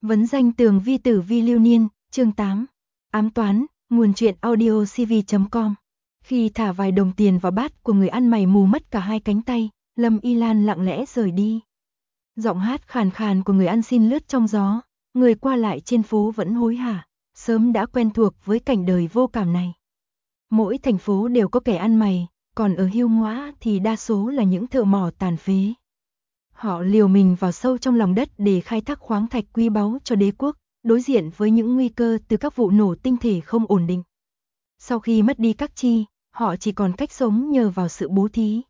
Vấn danh tường vi tử vi lưu niên, chương 8. Ám toán, nguồn truyện audio cv.com. Khi thả vài đồng tiền vào bát của người ăn mày mù mất cả hai cánh tay, Lâm Y Lan lặng lẽ rời đi. Giọng hát khàn khàn của người ăn xin lướt trong gió, người qua lại trên phố vẫn hối hả, sớm đã quen thuộc với cảnh đời vô cảm này. Mỗi thành phố đều có kẻ ăn mày, còn ở Hiêu Ngõa thì đa số là những thợ mỏ tàn phế. Họ liều mình vào sâu trong lòng đất để khai thác khoáng thạch quý báu cho đế quốc, đối diện với những nguy cơ từ các vụ nổ tinh thể không ổn định. Sau khi mất đi các chi, họ chỉ còn cách sống nhờ vào sự bố thí.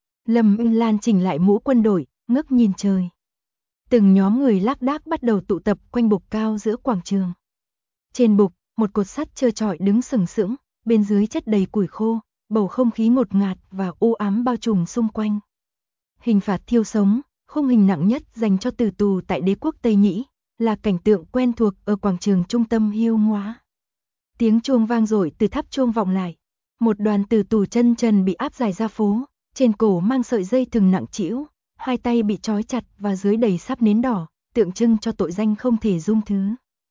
Lâm Y Lan chỉnh lại mũ quân đội, ngước nhìn trời. Từng nhóm người lác đác bắt đầu tụ tập quanh bục cao giữa quảng trường. Trên bục, một cột sắt trơ trọi đứng sừng sững, bên dưới chất đầy củi khô, bầu không khí ngột ngạt và u ám bao trùm xung quanh. Hình phạt thiêu sống, khung hình nặng nhất dành cho tử tù tại đế quốc Tây Nhĩ, là cảnh tượng quen thuộc ở quảng trường trung tâm Hiêu Ngõa. Tiếng chuông vang dội từ tháp chuông vọng lại. Một đoàn tử tù chân trần bị áp giải ra phố, trên cổ mang sợi dây thừng nặng trĩu, hai tay bị trói chặt và dưới đầy sáp nến đỏ, tượng trưng cho tội danh không thể dung thứ.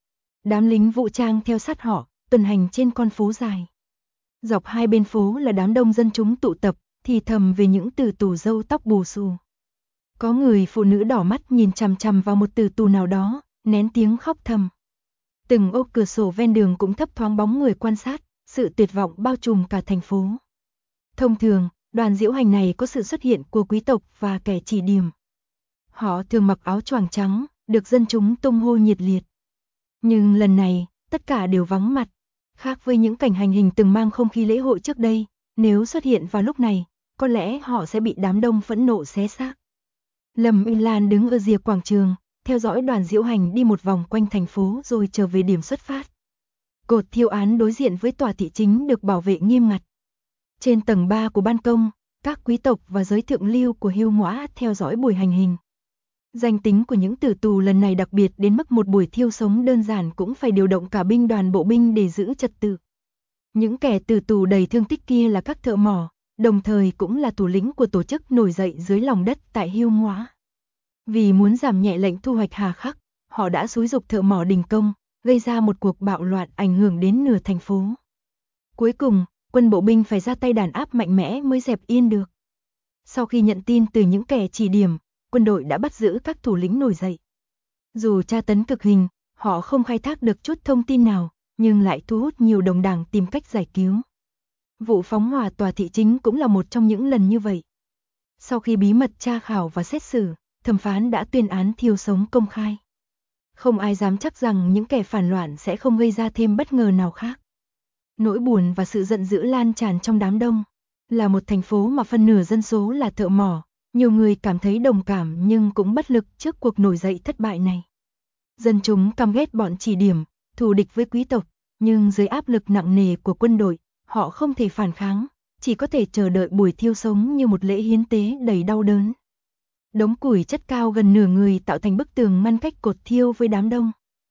Đám lính vũ trang theo sát họ, tuần hành trên con phố dài. Dọc hai bên phố là đám đông dân chúng tụ tập, thì thầm về những tử tù râu tóc bù xù. Có người phụ nữ đỏ mắt nhìn chằm chằm vào một tử tù nào đó, nén tiếng khóc thầm. Từng ô cửa sổ ven đường cũng thấp thoáng bóng người quan sát, sự tuyệt vọng bao trùm cả thành phố. Thông thường, đoàn diễu hành này có sự xuất hiện của quý tộc và kẻ chỉ điểm. Họ thường mặc áo choàng trắng, được dân chúng tung hô nhiệt liệt. Nhưng lần này, tất cả đều vắng mặt. Khác với những cảnh hành hình từng mang không khí lễ hội trước đây, nếu xuất hiện vào lúc này, có lẽ họ sẽ bị đám đông phẫn nộ xé xác. Lâm Y Lan đứng ở rìa quảng trường, theo dõi đoàn diễu hành đi một vòng quanh thành phố rồi trở về điểm xuất phát. Cột thiêu án đối diện với tòa thị chính được bảo vệ nghiêm ngặt. Trên tầng 3 của ban công, các quý tộc và giới thượng lưu của Hiêu Ngõa theo dõi buổi hành hình. Danh tính của những tử tù lần này đặc biệt đến mức một buổi thiêu sống đơn giản cũng phải điều động cả binh đoàn bộ binh để giữ trật tự. Những kẻ tử tù đầy thương tích kia là các thợ mỏ, đồng thời cũng là thủ lĩnh của tổ chức nổi dậy dưới lòng đất tại Hiêu Ngõa. Vì muốn giảm nhẹ lệnh thu hoạch hà khắc, họ đã xúi giục thợ mỏ đình công, gây ra một cuộc bạo loạn ảnh hưởng đến nửa thành phố. Cuối cùng, quân bộ binh phải ra tay đàn áp mạnh mẽ mới dẹp yên được. Sau khi nhận tin từ những kẻ chỉ điểm, quân đội đã bắt giữ các thủ lĩnh nổi dậy. Dù tra tấn cực hình, họ không khai thác được chút thông tin nào, nhưng lại thu hút nhiều đồng đảng tìm cách giải cứu. Vụ phóng hỏa tòa thị chính cũng là một trong những lần như vậy. Sau khi bí mật tra khảo và xét xử, thẩm phán đã tuyên án thiêu sống công khai. Không ai dám chắc rằng những kẻ phản loạn sẽ không gây ra thêm bất ngờ nào khác. Nỗi buồn và sự giận dữ lan tràn trong đám đông. Là một thành phố mà phân nửa dân số là thợ mỏ, nhiều người cảm thấy đồng cảm nhưng cũng bất lực trước cuộc nổi dậy thất bại này. Dân chúng căm ghét bọn chỉ điểm, thù địch với quý tộc, nhưng dưới áp lực nặng nề của quân đội, họ không thể phản kháng, chỉ có thể chờ đợi buổi thiêu sống như một lễ hiến tế đầy đau đớn. Đống củi chất cao gần nửa người tạo thành bức tường ngăn cách cột thiêu với đám đông.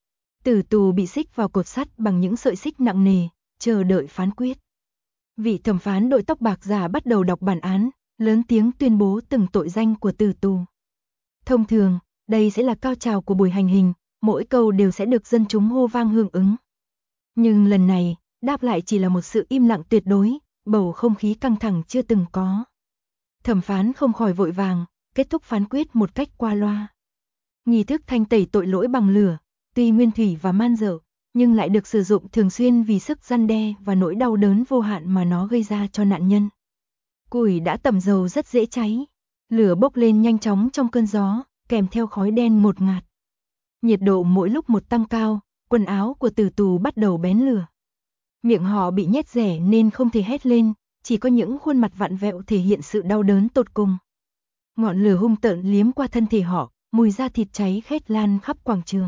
Tử tù bị xích vào cột sắt bằng những sợi xích nặng nề, chờ đợi phán quyết. Vị thẩm phán đội tóc bạc già bắt đầu đọc bản án, lớn tiếng tuyên bố từng tội danh của tử tù. Thông thường, đây sẽ là cao trào của buổi hành hình, mỗi câu đều sẽ được dân chúng hô vang hưởng ứng. Nhưng lần này, đáp lại chỉ là một sự im lặng tuyệt đối, bầu không khí căng thẳng chưa từng có. Thẩm phán không khỏi vội vàng, kết thúc phán quyết một cách qua loa. Nghi thức thanh tẩy tội lỗi bằng lửa, tuy nguyên thủy và man dợ, nhưng lại được sử dụng thường xuyên vì sức răn đe và nỗi đau đớn vô hạn mà nó gây ra cho nạn nhân. Củi đã tẩm dầu rất dễ cháy, lửa bốc lên nhanh chóng trong cơn gió, kèm theo khói đen ngột ngạt. Nhiệt độ mỗi lúc một tăng cao, quần áo của tử tù bắt đầu bén lửa. Miệng họ bị nhét rẻ nên không thể hét lên, chỉ có những khuôn mặt vặn vẹo thể hiện sự đau đớn tột cùng. Ngọn lửa hung tợn liếm qua thân thể họ, mùi da thịt cháy khét lan khắp quảng trường.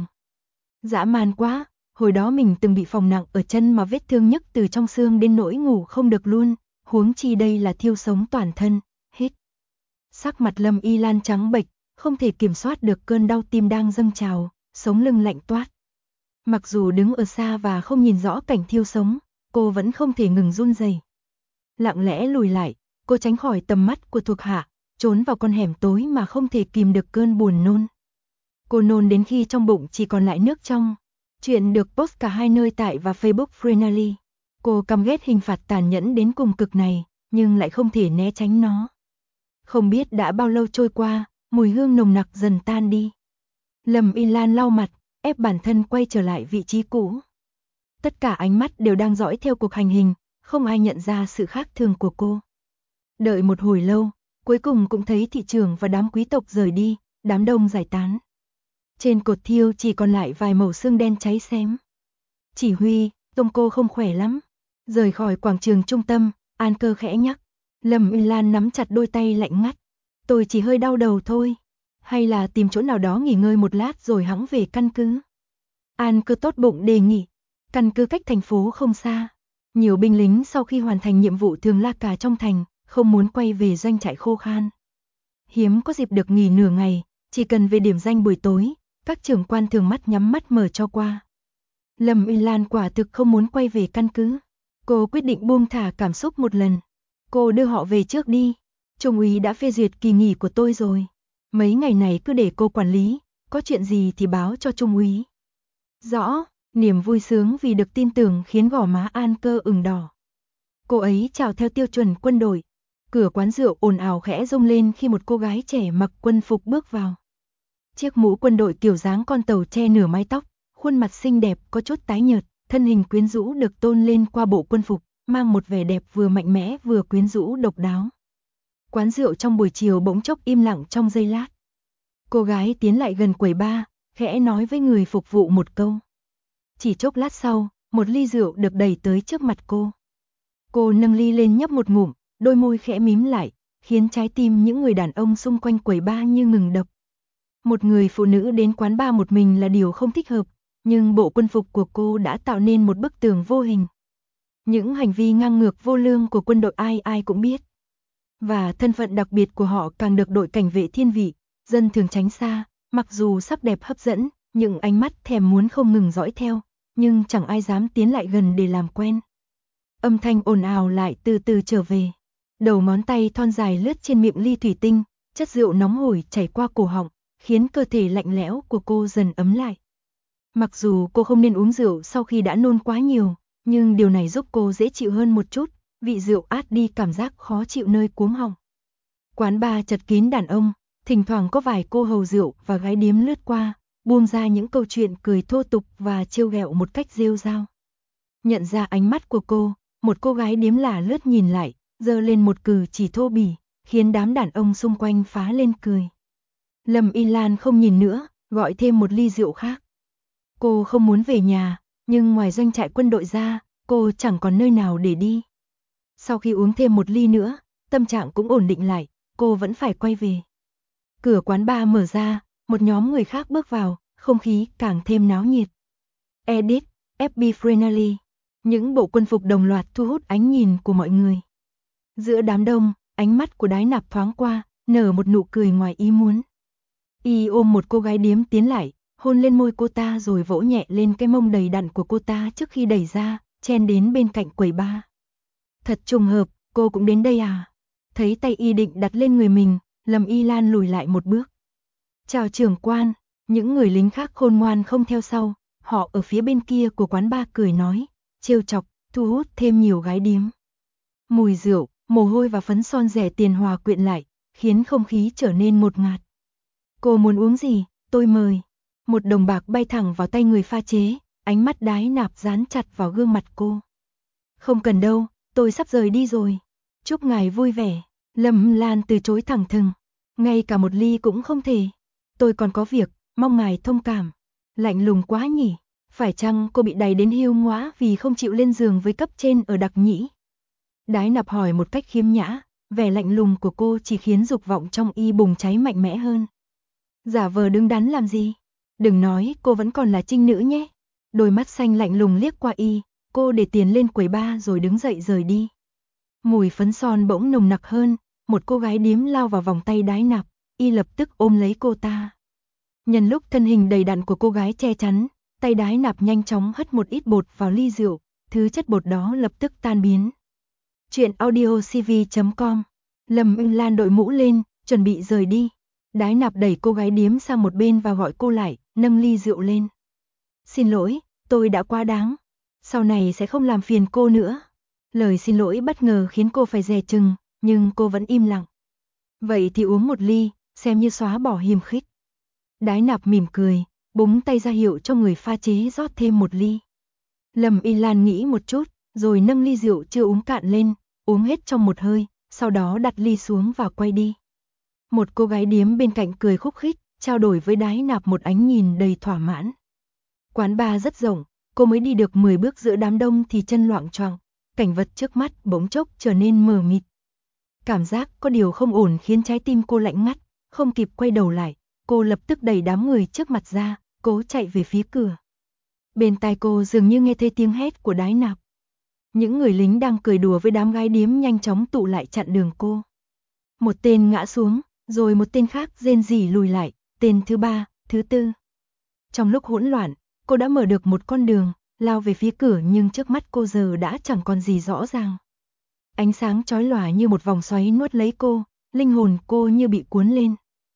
Dã man quá, hồi đó mình từng bị phỏng nặng ở chân mà vết thương nhức từ trong xương đến nỗi ngủ không được luôn, huống chi đây là thiêu sống toàn thân, hít. Sắc mặt Lâm Y Lan trắng bệch, không thể kiểm soát được cơn đau tim đang dâng trào, sống lưng lạnh toát. Mặc dù đứng ở xa và không nhìn rõ cảnh thiêu sống, cô vẫn không thể ngừng run rẩy. Lặng lẽ lùi lại, cô tránh khỏi tầm mắt của thuộc hạ, trốn vào con hẻm tối mà không thể kìm được cơn buồn nôn. Cô nôn đến khi trong bụng chỉ còn lại nước trong. Chuyện được post cả hai nơi tại và Facebook Freely. Cô căm ghét hình phạt tàn nhẫn đến cùng cực này, nhưng lại không thể né tránh nó. Không biết đã bao lâu trôi qua, mùi hương nồng nặc dần tan đi. Lâm Y Lan lau mặt, ép bản thân quay trở lại vị trí cũ. Tất cả ánh mắt đều đang dõi theo cuộc hành hình, không ai nhận ra sự khác thường của cô. Đợi một hồi lâu, cuối cùng cũng thấy thị trưởng và đám quý tộc rời đi, đám đông giải tán. Trên cột thiêu chỉ còn lại vài mẩu xương đen cháy xém. Chỉ huy, trông cô không khỏe lắm. Rời khỏi quảng trường trung tâm, An Cơ khẽ nhắc. Lâm Y Lan nắm chặt đôi tay lạnh ngắt. Tôi chỉ hơi đau đầu thôi. Hay là tìm chỗ nào đó nghỉ ngơi một lát rồi hẵng về căn cứ. An Cơ tốt bụng đề nghị. Căn cứ cách thành phố không xa. Nhiều binh lính sau khi hoàn thành nhiệm vụ thường la cà trong thành, không muốn quay về doanh trại khô khan. Hiếm có dịp được nghỉ nửa ngày, chỉ cần về điểm danh buổi tối, các trưởng quan thường mắt nhắm mắt mở cho qua. Lâm Y Lan quả thực không muốn quay về căn cứ. Cô quyết định buông thả cảm xúc một lần. Cô đưa họ về trước đi. Trung úy đã phê duyệt kỳ nghỉ của tôi rồi. Mấy ngày này cứ để cô quản lý, có chuyện gì thì báo cho Trung úy. Rõ, niềm vui sướng vì được tin tưởng khiến gò má An Cơ ửng đỏ. Cô ấy chào theo tiêu chuẩn quân đội. Cửa quán rượu ồn ào khẽ rung lên khi một cô gái trẻ mặc quân phục bước vào. Chiếc mũ quân đội kiểu dáng con tàu che nửa mái tóc, khuôn mặt xinh đẹp có chút tái nhợt, thân hình quyến rũ được tôn lên qua bộ quân phục, mang một vẻ đẹp vừa mạnh mẽ vừa quyến rũ độc đáo. Quán rượu trong buổi chiều bỗng chốc im lặng trong giây lát. Cô gái tiến lại gần quầy bar, khẽ nói với người phục vụ một câu. Chỉ chốc lát sau, một ly rượu được đẩy tới trước mặt cô. Cô nâng ly lên nhấp một ngụm, đôi môi khẽ mím lại, khiến trái tim những người đàn ông xung quanh quầy bar như ngừng đập. Một người phụ nữ đến quán bar một mình là điều không thích hợp, nhưng bộ quân phục của cô đã tạo nên một bức tường vô hình. Những hành vi ngang ngược vô lương của quân đội ai ai cũng biết. Và thân phận đặc biệt của họ càng được đội cảnh vệ thiên vị, dân thường tránh xa, mặc dù sắc đẹp hấp dẫn, những ánh mắt thèm muốn không ngừng dõi theo, nhưng chẳng ai dám tiến lại gần để làm quen. Âm thanh ồn ào lại từ từ trở về. Đầu ngón tay thon dài lướt trên miệng ly thủy tinh, chất rượu nóng hổi chảy qua cổ họng, khiến cơ thể lạnh lẽo của cô dần ấm lại. Mặc dù cô không nên uống rượu sau khi đã nôn quá nhiều, nhưng điều này giúp cô dễ chịu hơn một chút, vị rượu át đi cảm giác khó chịu nơi cuống họng. Quán bar chật kín đàn ông, thỉnh thoảng có vài cô hầu rượu và gái điếm lướt qua, buông ra những câu chuyện cười thô tục và trêu ghẹo một cách rêu rao. Nhận ra ánh mắt của cô, một cô gái điếm lả lướt nhìn lại, giơ lên một cử chỉ thô bỉ, khiến đám đàn ông xung quanh phá lên cười. Lâm Y Lan không nhìn nữa, gọi thêm một ly rượu khác. Cô không muốn về nhà, nhưng ngoài doanh trại quân đội ra, cô chẳng còn nơi nào để đi. Sau khi uống thêm một ly nữa, tâm trạng cũng ổn định lại, cô vẫn phải quay về. Cửa quán bar mở ra, một nhóm người khác bước vào, không khí càng thêm náo nhiệt. Edit, FB Freely. Những bộ quân phục đồng loạt thu hút ánh nhìn của mọi người. Giữa đám đông, ánh mắt của Đái Nạp thoáng qua, nở một nụ cười ngoài ý muốn. Y ôm một cô gái điếm tiến lại, hôn lên môi cô ta rồi vỗ nhẹ lên cái mông đầy đặn của cô ta trước khi đẩy ra, chen đến bên cạnh quầy bar. Thật trùng hợp, cô cũng đến đây à? Thấy tay Y định đặt lên người mình, Lâm Y Lan lùi lại một bước. Chào trưởng quan, những người lính khác khôn ngoan không theo sau, họ ở phía bên kia của quán bar cười nói, trêu chọc, thu hút thêm nhiều gái điếm. Mùi rượu, mồ hôi và phấn son rẻ tiền hòa quyện lại, khiến không khí trở nên ngột ngạt. Cô muốn uống gì, tôi mời. Một đồng bạc bay thẳng vào tay người pha chế, ánh mắt Đái Nạp dán chặt vào gương mặt cô. Không cần đâu, tôi sắp rời đi rồi. Chúc ngài vui vẻ. Lâm Lan từ chối thẳng thừng. Ngay cả một ly cũng không thể. Tôi còn có việc, mong ngài thông cảm. Lạnh lùng quá nhỉ. Phải chăng cô bị đày đến hiu ngõa vì không chịu lên giường với cấp trên ở Đặc Nhĩ? Đái Nạp hỏi một cách khiêm nhã, vẻ lạnh lùng của cô chỉ khiến dục vọng trong Y bùng cháy mạnh mẽ hơn. Giả vờ đứng đắn làm gì? Đừng nói cô vẫn còn là trinh nữ nhé. Đôi mắt xanh lạnh lùng liếc qua Y, cô để tiền lên quầy bar rồi đứng dậy rời đi. Mùi phấn son bỗng nồng nặc hơn, một cô gái điếm lao vào vòng tay Đái Nạp, Y lập tức ôm lấy cô ta. Nhân lúc thân hình đầy đặn của cô gái che chắn, tay Đái Nạp nhanh chóng hất một ít bột vào ly rượu, thứ chất bột đó lập tức tan biến. Chuyện audiocv.com. Lâm Y Lan đội mũ lên, chuẩn bị rời đi. Đái Nạp đẩy cô gái điếm sang một bên và gọi cô lại, nâng ly rượu lên. Xin lỗi, tôi đã quá đáng. Sau này sẽ không làm phiền cô nữa. Lời xin lỗi bất ngờ khiến cô phải dè chừng, nhưng cô vẫn im lặng. Vậy thì uống một ly, xem như xóa bỏ hiềm khích. Đái Nạp mỉm cười, búng tay ra hiệu cho người pha chế rót thêm một ly. Lâm Y Lan nghĩ một chút, rồi nâng ly rượu chưa uống cạn lên, uống hết trong một hơi, sau đó đặt ly xuống và quay đi. Một cô gái điếm bên cạnh cười khúc khích, trao đổi với Đái Nạp một ánh nhìn đầy thỏa mãn. Quán bar rất rộng, cô mới đi được 10 bước giữa đám đông thì chân loạng choạng, cảnh vật trước mắt bỗng chốc trở nên mờ mịt. Cảm giác có điều không ổn khiến trái tim cô lạnh ngắt, không kịp quay đầu lại, cô lập tức đẩy đám người trước mặt ra, cố chạy về phía cửa. Bên tai cô dường như nghe thấy tiếng hét của Đái Nạp. Những người lính đang cười đùa với đám gái điếm nhanh chóng tụ lại chặn đường cô. Một tên ngã xuống, rồi một tên khác rên rỉ lùi lại, tên thứ ba, thứ tư. Trong lúc hỗn loạn, cô đã mở được một con đường, lao về phía cửa nhưng trước mắt cô giờ đã chẳng còn gì rõ ràng. Ánh sáng chói lòa như một vòng xoáy nuốt lấy cô, linh hồn cô như bị cuốn lên.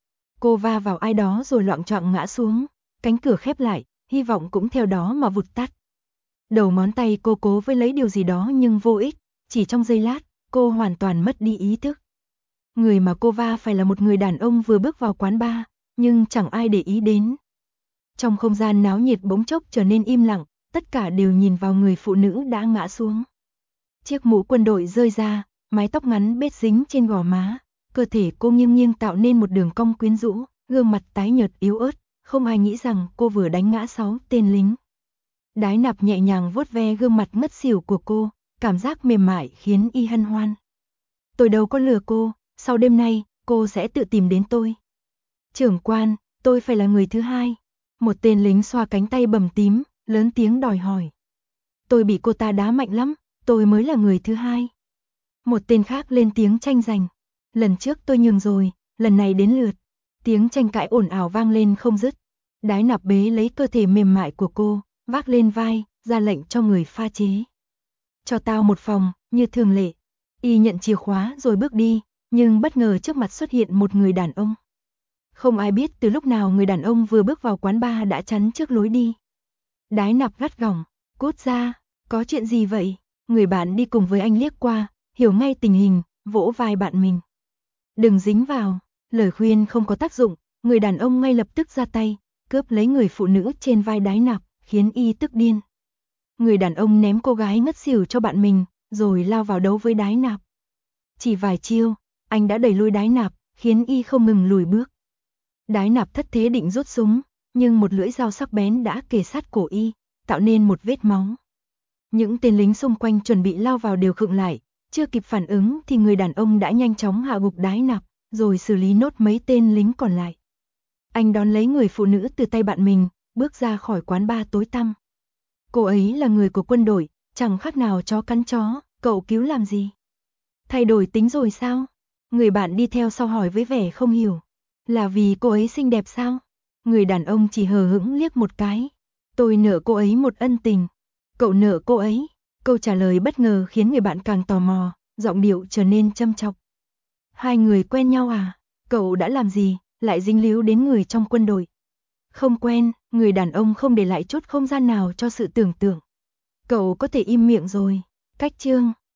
Cô va vào ai đó rồi loạng choạng ngã xuống, cánh cửa khép lại, hy vọng cũng theo đó mà vụt tắt. Đầu ngón tay cô cố với lấy điều gì đó nhưng vô ích, chỉ trong giây lát, cô hoàn toàn mất đi ý thức. Người mà cô va phải là một người đàn ông vừa bước vào quán bar, nhưng chẳng ai để ý đến. Trong không gian náo nhiệt bỗng chốc trở nên im lặng, tất cả đều nhìn vào người phụ nữ đã ngã xuống. Chiếc mũ quân đội rơi ra, mái tóc ngắn bết dính trên gò má, cơ thể cô nghiêng nghiêng tạo nên một đường cong quyến rũ, gương mặt tái nhợt yếu ớt, không ai nghĩ rằng cô vừa đánh ngã 6 tên lính. Đái Nạp nhẹ nhàng vuốt ve gương mặt ngất xỉu của cô, cảm giác mềm mại khiến y hân hoan. Tôi đâu có lừa cô, sau đêm nay, cô sẽ tự tìm đến tôi. Trưởng quan, tôi phải là người thứ hai. Một tên lính xoa cánh tay bầm tím, lớn tiếng đòi hỏi. Tôi bị cô ta đá mạnh lắm, tôi mới là người thứ hai. Một tên khác lên tiếng tranh giành. Lần trước tôi nhường rồi, lần này đến lượt. Tiếng tranh cãi ồn ào vang lên không dứt. Đái Nạp bế lấy cơ thể mềm mại của cô, vác lên vai, ra lệnh cho người pha chế. Cho tao một phòng, như thường lệ. Y nhận chìa khóa rồi bước đi, nhưng bất ngờ trước mặt xuất hiện một người đàn ông. Không ai biết từ lúc nào người đàn ông vừa bước vào quán bar đã chắn trước lối đi. Đái Nạp gắt gỏng, cút ra, có chuyện gì vậy? Người bạn đi cùng với anh liếc qua, hiểu ngay tình hình, vỗ vai bạn mình. Đừng dính vào, lời khuyên không có tác dụng, người đàn ông ngay lập tức ra tay, cướp lấy người phụ nữ trên vai Đái Nạp, khiến y tức điên. Người đàn ông ném cô gái ngất xỉu cho bạn mình, rồi lao vào đấu với Đái Nạp. Chỉ vài chiêu, anh đã đẩy lui Đái Nạp, khiến y không ngừng lùi bước. Đái Nạp thất thế định rút súng, nhưng một lưỡi dao sắc bén đã kề sát cổ y, tạo nên một vết máu. Những tên lính xung quanh chuẩn bị lao vào đều khựng lại, chưa kịp phản ứng thì người đàn ông đã nhanh chóng hạ gục Đái Nạp, rồi xử lý nốt mấy tên lính còn lại. Anh đón lấy người phụ nữ từ tay bạn mình, bước ra khỏi quán bar tối tăm. Cô ấy là người của quân đội, chẳng khác nào chó cắn chó, cậu cứu làm gì? Thay đổi tính rồi sao? Người bạn đi theo sau hỏi với vẻ không hiểu. Là vì cô ấy xinh đẹp sao? Người đàn ông chỉ hờ hững liếc một cái. Tôi nợ cô ấy một ân tình. Cậu nợ cô ấy. Câu trả lời bất ngờ khiến người bạn càng tò mò, giọng điệu trở nên châm chọc. Hai người quen nhau à? Cậu đã làm gì, lại dính líu đến người trong quân đội? Không quen, người đàn ông không để lại chút không gian nào cho sự tưởng tượng. Cậu có thể im miệng rồi. Cách chương